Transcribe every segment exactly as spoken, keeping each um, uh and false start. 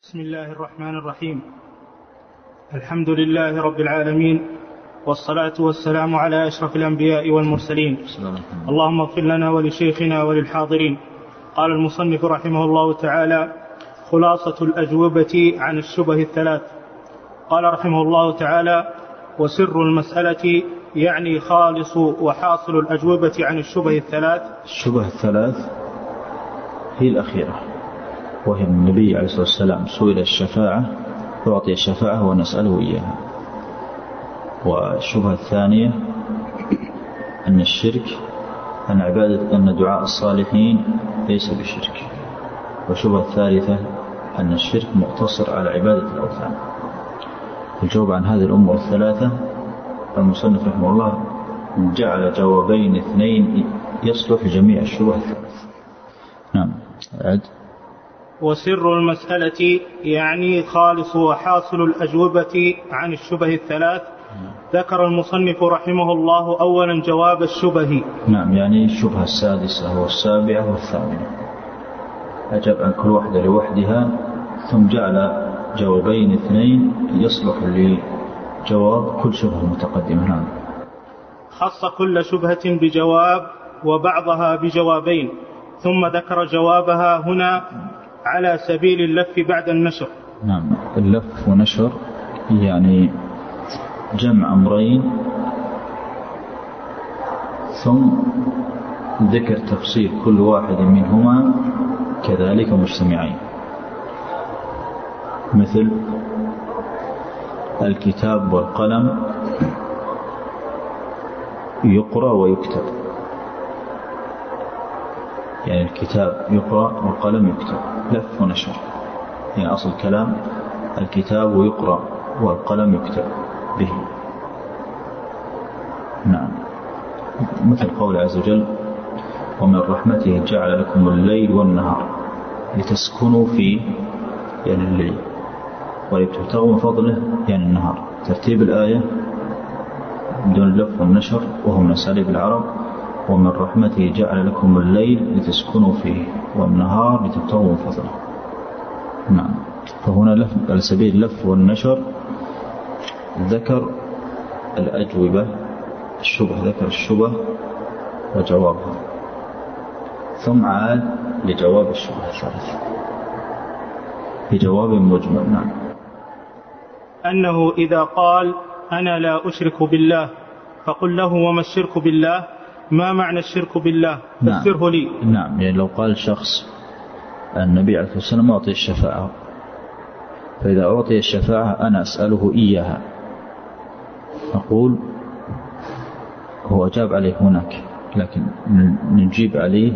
بسم الله الرحمن الرحيم. الحمد لله رب العالمين، والصلاة والسلام على أشرف الأنبياء والمرسلين. اللهم اغفر لنا ولشيخنا وللحاضرين. قال المصنف رحمه الله تعالى: خلاصة الأجوبة عن الشبه الثلاث. قال رحمه الله تعالى: وسر المسألة يعني خالص وحاصل الأجوبة عن الشبه الثلاث. الشبه الثلاث هي الأخيرة، وهي النبي عليه الصلاة والسلام سئل الشفاعة فأعطي الشفاعة ونسأله إياها. والشبهة الثانية أن الشرك أن عبادة أن دعاء الصالحين ليس بشرك. والشبهة الثالثة أن الشرك مقتصر على عبادة الأوثان. الجواب عن هذه الأمور الثلاثة المصنف رحمه الله جعل جوابين اثنين يصلح جميع الشبهة الثلاث. نعم. عد. وسر المسألة يعني خالص وحاصل الأجوبة عن الشبه الثلاث. ذكر المصنف رحمه الله أولا جواب الشبه. نعم، يعني الشبهة السادسة والسابعة والثامنة أجاب عن كل واحدة لوحدها، ثم جعل جوابين اثنين يصلح لجواب كل شبهة متقدمة. نعم. خص كل شبهة بجواب وبعضها بجوابين، ثم ذكر جوابها هنا على سبيل اللف بعد النشر. نعم، اللف ونشر يعني جمع أمرين ثم ذكر تفصيل كل واحد منهما كذلك مجتمعين، مثل الكتاب والقلم يقرأ ويكتب، يعني الكتاب يقرأ والقلم يكتب، لف ونشر. يعني أصل الكلام الكتاب يقرأ والقلم يكتب به. نعم، مثل قول عز وجل: ومن رحمته جعل لكم الليل والنهار لتسكنوا فيه، يعني الليل، ولتبتغوا من فضله، يعني النهار. ترتيب الآية بدون اللف والنشر وهو من أساليب العرب: ومن رحمته جعل لكم الليل لتسكنوا فيه والنهار لتبتغوا من فضله. نعم، فهنا لف على سبيل اللف والنشر ذكر الأجوبة الشبه، ذكر الشبه وجوابها، ثم عاد لجواب الشبه الثالث بجواب مجمل. نعم. أنه إذا قال أنا لا أشرك بالله فقل له وما الشرك بالله، ما معنى الشرك بالله؟ فسره لي. نعم، يعني لو قال شخص النبي عليه الصلاة والسلام أعطي الشفاعة، فإذا أعطي الشفاعة أنا أسأله إياها، نقول هو أجاب عليه هناك، لكن نجيب عليه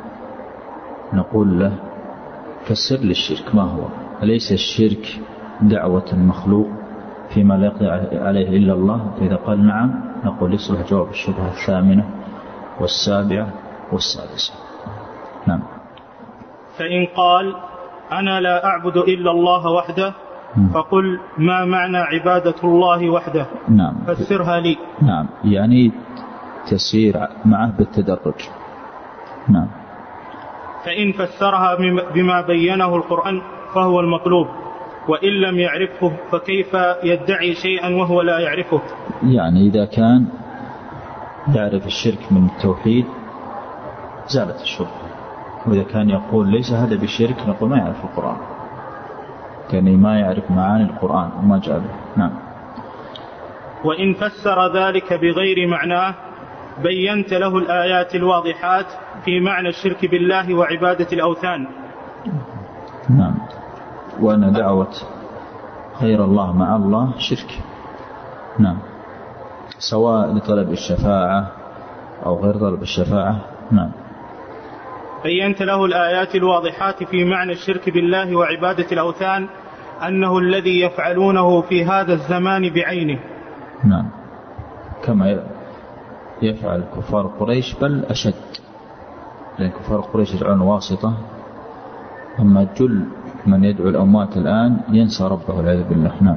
نقول له فسر للشرك ما هو. أليس الشرك دعوة المخلوق فيما لا يقضي عليه إلا الله؟ فإذا قال نعم نقول يصلح جواب الشبهة الثامنة والسابعة والسادسة. نعم. فإن قال أنا لا أعبد إلا الله وحده فقل ما معنى عبادة الله وحده؟ نعم. فسرها لي. نعم، يعني تسير معه بالتدرج. نعم. فإن فسرها بما بينه القرآن فهو المطلوب، وإن لم يعرفه فكيف يدعي شيئا وهو لا يعرفه؟ يعني إذا كان يعرف الشرك من التوحيد زالت الشبهة، وإذا كان يقول ليس هذا بشرك نقول ما يعرف القرآن، كان ما يعرف معاني القرآن وما جاء به. نعم. وإن فسر ذلك بغير معناه بينت له الآيات الواضحات في معنى الشرك بالله وعبادة الأوثان. نعم. وأن دعوة غير الله مع الله شرك. نعم، سواء لطلب الشفاعة أو غير طلب الشفاعة. نعم. بينت له الآيات الواضحات في معنى الشرك بالله وعبادة الأوثان أنه الذي يفعلونه في هذا الزمان بعينه. نعم، كما يفعل كفار قريش بل أشد، لأن كفار قريش يدعون واسطة، أما جل من يدعو الأموات الآن ينسى ربه والعياذ بالله. نعم.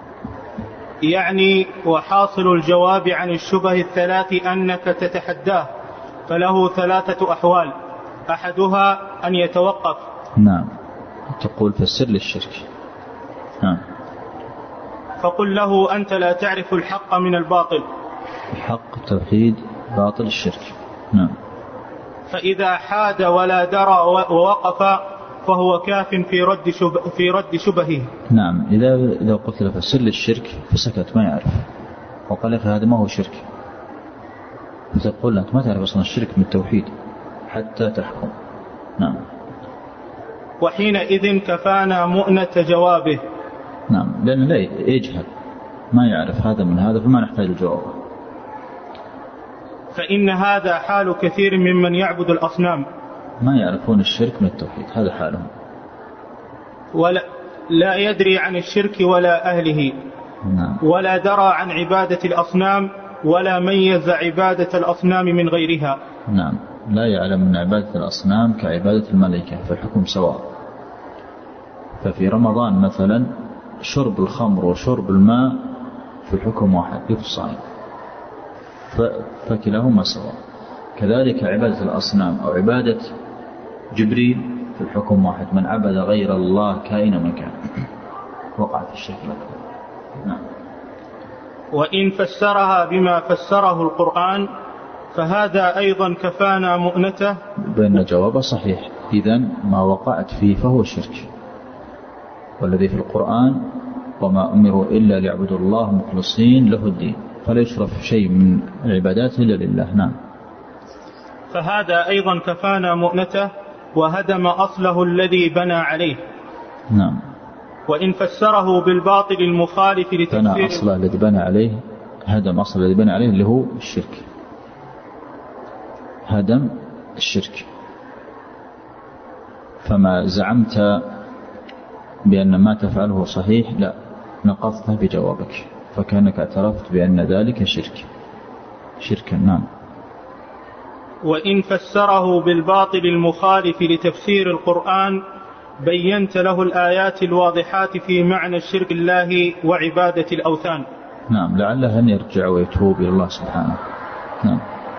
يعني وحاصل الجواب عن الشبه الثلاث أنك تتحداه، فله ثلاثة أحوال: أحدها أن يتوقف. نعم، تقول فسر للشرك. نعم. فقل له أنت لا تعرف الحق من الباطل. الحق توحيد، باطل الشرك. نعم. فإذا حاد ولا درى ووقف فهو كاف في رد شبه في رد شبهه. نعم. إذا إذا قلت له فسر الشرك فسكت ما يعرف وقال لك هذا ما هو شرك، فتقول أنت ما تعرف أصلا الشرك من التوحيد حتى تحكم. نعم. وحينئذ كفانا مؤنة جوابه. نعم، لأنه لا يجهل ما يعرف هذا من هذا فما نحتاج الجواب. فإن هذا حال كثير ممن يعبد الأصنام، ما يعرفون الشرك من التوحيد، هذا حالهم، ولا لا يدري عن الشرك ولا أهله. نعم. ولا درى عن عبادة الأصنام ولا ميز عبادة الأصنام من غيرها. نعم، لا يعلم من عبادة الأصنام كعبادة الملائكة، فالحكم سواء. ففي رمضان مثلا شرب الخمر وشرب الماء في حكم واحد يفصل، فكلاهما سواء. كذلك عبادة الأصنام أو عبادة جبريل في الحكم واحد، من عبد غير الله كائن من كان وقع في الشرك الأكبر. نعم. وإن فسرها بما فسره القرآن فهذا أيضا كفانا مؤنته. بأن جوابه صحيح، إذن ما وقعت فيه فهو شرك، والذي في القرآن وما أمروا إلا ليعبدوا الله مخلصين له الدين، فلا يشرف شيء من العبادات إلا لله. نعم. فهذا أيضا كفانا مؤنته وهدم أصله الذي بنى عليه. نعم. وإن فسره بالباطل المخالف لتفسير بنى أصله الذي بنى عليه، هدم أصله الذي بنى عليه اللي هو الشرك، هدم الشرك. فما زعمت بأن ما تفعله صحيح، لا، نقضت بجوابك، فكأنك اعترفت بأن ذلك شرك شركا. نعم. وإن فسره بالباطل المخالف لتفسير القرآن بينت له الآيات الواضحات في معنى الشرك الله وعبادة الأوثان. نعم، لعله أن يرجع ويتوب إلى الله سبحانه. نعم.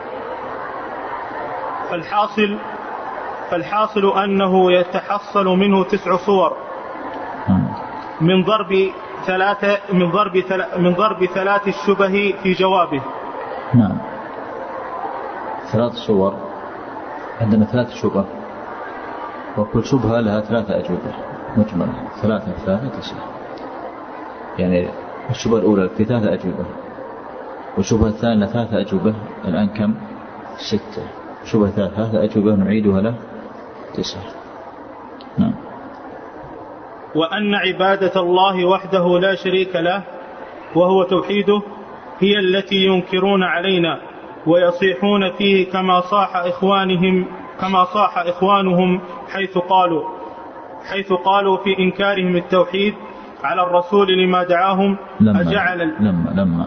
فالحاصل فالحاصل أنه يتحصل منه تسع صور. نعم. من ضرب ثلاثة من ضرب ثلاث من ضرب ثلاث الشبه في جوابه. نعم. ثلاث صور، عندنا ثلاث شبه، وكل شبهة لها ثلاثة أجوبة مجملة، ثلاثة ثلاثة تسعة. يعني الشبهة الأولى في ثلاثة أجوبة، والشبهة الثانية ثلاثة أجوبة، الآن كم؟ ستة. شبهة ثلاثة أجوبة نعيدها له تسعة. نعم. وأن عبادة الله وحده لا شريك له وهو توحيده هي التي ينكرون علينا ويصيحون فيه كما صاح إخوانهم كما صاح إخوانهم حيث قالوا حيث قالوا في إنكارهم التوحيد على الرسول لما دعاهم لما أجعل لما لما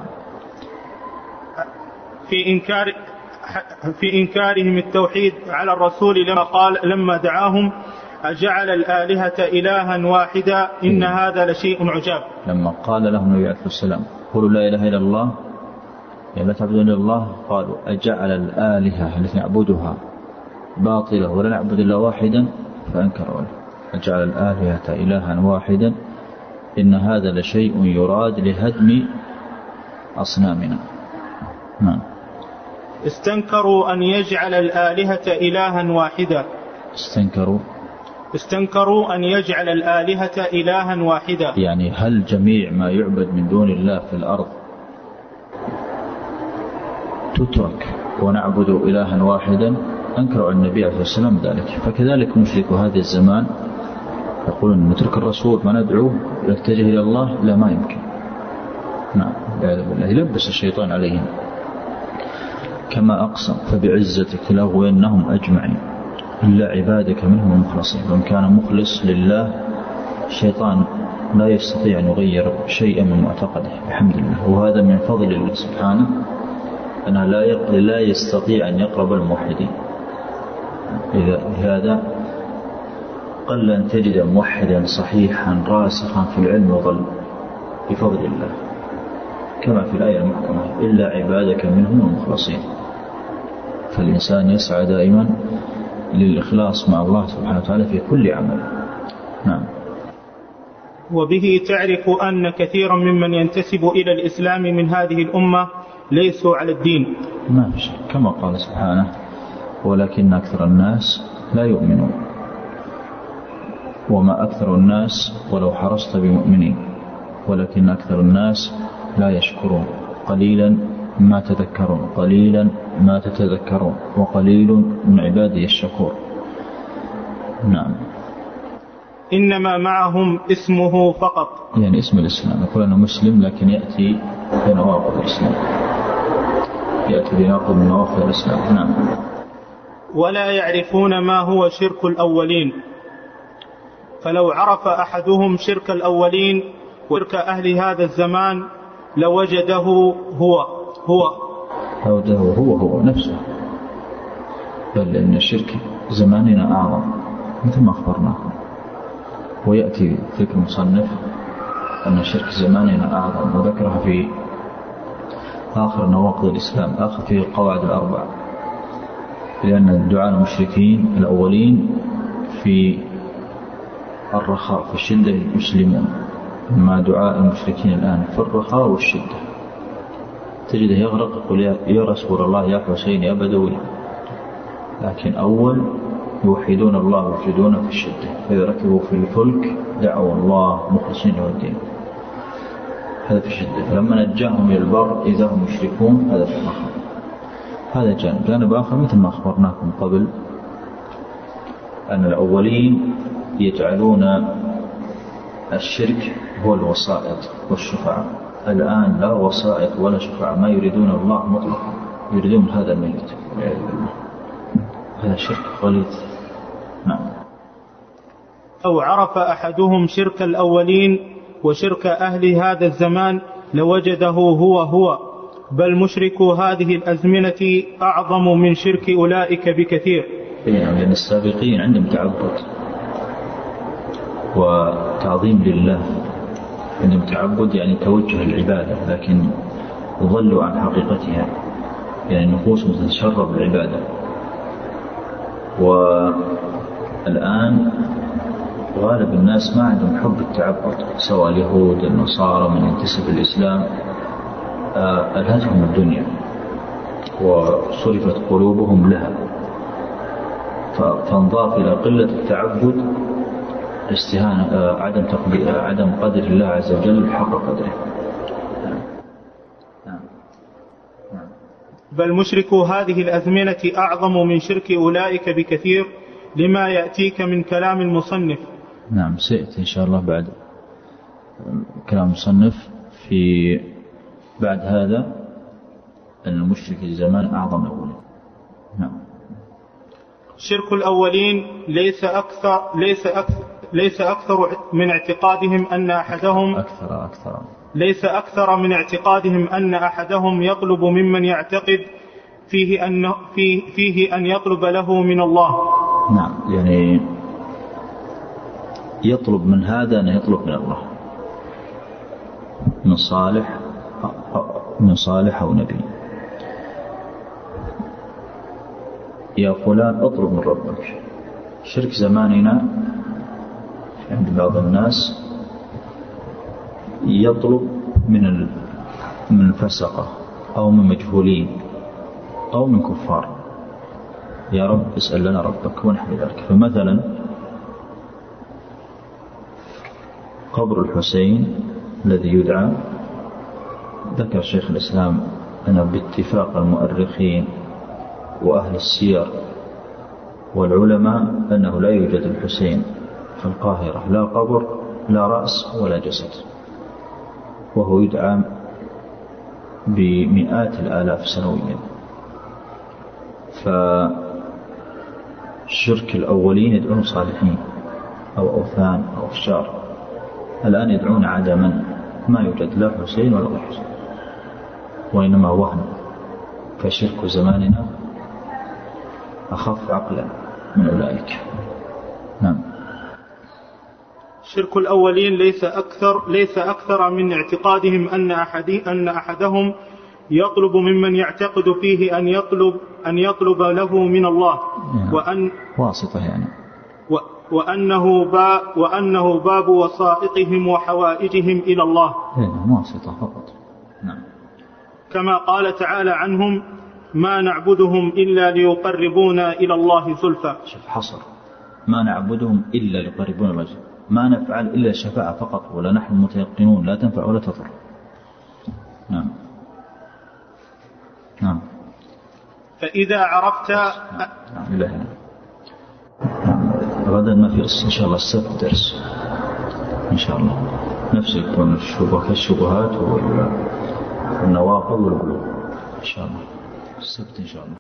في إنكار في إنكارهم التوحيد على الرسول لما قال لما دعاهم أجعل الآلهة إلها واحدا إن هذا لشيء عجاب. لما قال لهم النبي عليه السلام قولوا لا إله إلا الله، يعني لا تعبدون إلا الله، قالوا أجعل الآلهة التي نعبدها باطلة ولا نعبد إلا واحدا، فأنكروا له أجعل الآلهة إلها واحدا إن هذا لشيء يراد لهدم أصنامنا. نعم. استنكروا أن يجعل الآلهة إلها واحدا استنكروا استنكروا أن يجعل الآلهة إلها واحدا، يعني هل جميع ما يعبد من دون الله في الأرض تترك ونعبد إلها واحدا؟ أنكروا على النبي عليه الصلاة والسلام ذلك. فكذلك مشرك هذا الزمان يقولون نترك الرسول ما ندعوه نتجه إلى الله، لا ما يمكن. نعم، بالله يلبس الشيطان عليهم. كما أقسم فبعزتك لأغوينهم أجمعين إلا عبادك منهم المخلصين. ومن كان مخلص لله الشيطان لا يستطيع أن يغير شيئا من معتقده بحمد الله، وهذا من فضل الله سبحانه أنه لا لا يستطيع أن يقرب الموحدين. إذا هذا قل أن تجد موحدا صحيحا راسخا في العلم وظل بفضل الله، كما في الآية المحكمة إلا عبادك منهم المخلصين. فالإنسان يسعى دائما للإخلاص مع الله سبحانه وتعالى في كل عمل. نعم. وبه تعرف أن كثيرا ممن ينتسب إلى الإسلام من هذه الأمة ليسوا على الدين. ما في شيء، كما قال سبحانه ولكن أكثر الناس لا يؤمنون. وما أكثر الناس ولو حرصت بمؤمنين ولكن أكثر الناس لا يشكرون. قليلا ما تذكرون قليلا ما تتذكرون وقليل من عبادي الشكور. نعم. إنما معهم اسمه فقط، يعني اسم الإسلام. يقول أنه مسلم لكن يأتي بنواقض الإسلام، يأتي بنواقض من نواقض الإسلام. نعم. ولا يعرفون ما هو شرك الأولين، فلو عرف أحدهم شرك الأولين وشرك أهل هذا الزمان لوجده هو هو لوجده هو هو نفسه، بل إن شرك زماننا أعظم مثل ما أخبرناكم. ويأتي ذكر المصنف أن شرك زماننا أعظم، وذكرها في آخر نواقض الإسلام، آخر في القواعد الأربع، لأن الدعاء المشركين الأولين في الرخاء في الشدة يسلمون، أما دعاء المشركين الآن في الرخاء والشدة تجده يغرق يقول يا رسول الله يا حسين يا بدوي، لكن أول يوحدون الله ويوحدون في الشدة، فإذا ركبوا في الفلك دعوا الله مخلصين له الدين، هذا في الشدة. فلما نجاهم إلى البر إذا هم يشركون، هذا في الرخاء. هذا جانب. جانب آخر مثل ما أخبرناكم قبل أن الأولين يجعلون الشرك هو الوسائط والشفعاء، الآن لا وسائط ولا شفعاء، ما يريدون الله مطلقا، يريدون هذا الميت، هذا شرك غليظ. نعم. أو عرف أحدهم شرك الأولين وشرك أهل هذا الزمان لوجده هو هو، بل مشرك هذه الأزمنة أعظم من شرك أولئك بكثير. يعني لأن السابقين عندهم تعبد وتعظيم لله، عندهم تعبد يعني توجه العبادة، لكن ضلوا عن حقيقتها، يعني النفوس تتشرب العبادة. والآن غالب الناس ما عندهم حب التعبد، سواء اليهود النصارى من ينتسب الإسلام، ألهتهم الدنيا وصرفت قلوبهم لها، فانضاف إلى قلة التعبد استهانة عدم تقدير عدم قدر الله عز وجل حق قدره. بل مشرك هذه الأزمنة أعظم من شرك أولئك بكثير، لما يأتيك من كلام المصنف. نعم، سيأتي إن شاء الله بعد كلام المصنف في بعد هذا أن المشرك الزمان أعظم أولين. نعم. شرك الأولين ليس أكثر ليس أكثر ليس أكثر من اعتقادهم أن أحدهم أكثر أكثر ليس أكثر من اعتقادهم أن أحدهم يطلب ممن يعتقد فيه أن فيه, فيه أن يطلب له من الله. نعم، يعني يطلب من هذا أن يطلب من الله، من صالح من صالح أو نبي. يا فلان اطلب من ربك. شرك زماننا عند بعض الناس يطلب من من الفسقة أو من مجهولين أو من كفار، يا رب اسأل لنا ربك ونحن ذلك. فمثلا قبر الحسين الذي يدعى، ذكر شيخ الإسلام أنه باتفاق المؤرخين وأهل السير والعلماء أنه لا يوجد الحسين في القاهرة لا قبر لا رأس ولا جسد، وهو يدعى بمئات الآلاف سنويا. فالشرك الأولين يدعون صالحين أو أوثان أو أفشار، الآن يدعون عدما، ما يوجد لا حسين ولا حسين، وإنما وهم. فشرك زماننا أخف عقلا من أولئك. نعم. شرك الأولين ليس أكثر ليس أكثر من اعتقادهم أن أحد أن أحدهم يطلب ممن يعتقد فيه أن يطلب أن يطلب له من الله، يعني وأن واسطة يعني و وأنه, با وأنه باب وسائطهم وحوائجهم إلى الله. واسطة فقط. نعم. كما قال تعالى عنهم: ما نعبدهم إلا ليقربونا إلى الله زلفى. شوف حصر، ما نعبدهم إلا ليقربونا إلى الله زلفى، ما نفعل إلا الشفاعة فقط، ولا نحن متيقنون لا تنفع ولا تضر. نعم. نعم. فإذا عرفت نعم. نعم. نعم. غدا ما في إن شاء الله السبت درس إن شاء الله، نفس يكون الشبهات والنواقض والقلوب إن شاء الله السبت إن شاء الله.